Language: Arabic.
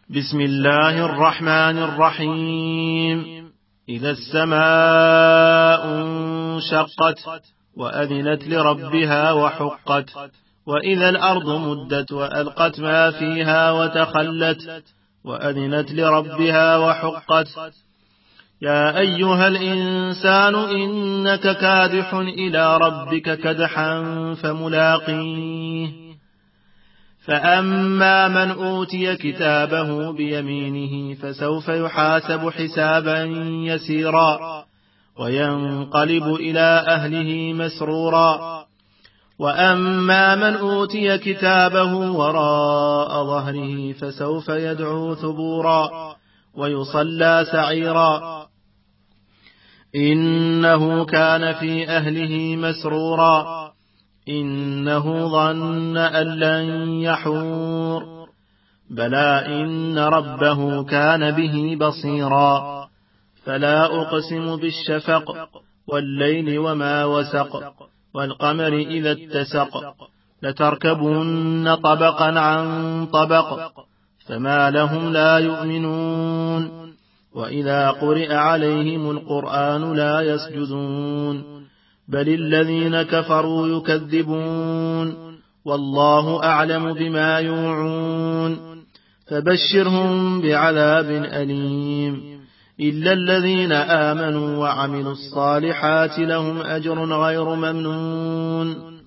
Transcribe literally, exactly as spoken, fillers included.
بسم الله الرحمن الرحيم. إذا السماء انشقت وأذنت لربها وحقت وإذا الأرض مدت وألقت ما فيها وتخلت وأذنت لربها وحقت. يا أيها الإنسان إنك كادح إلى ربك كدحا فملاقيه. فأما من أوتي كتابه بيمينه فسوف يحاسب حسابا يسيرا وينقلب إلى أهله مسرورا. وأما من أوتي كتابه وراء ظهره فسوف يدعو ثبورا ويصلى سعيرا إنه كان في أهله مسرورا إنه ظن أن لن يحور. بلى إن ربه كان به بصيرا. فلا أقسم بالشفق والليل وما وسق والقمر إذا اتسق لتركبن طبقا عن طبق فما لهم لا يؤمنون. وإذا قرئ عليهم القرآن لا يسجدون بل الذين كفروا يكذبون والله أعلم بما يوعون. فبشرهم بعذاب أليم إلا الذين آمنوا وعملوا الصالحات لهم أجر غير ممنون.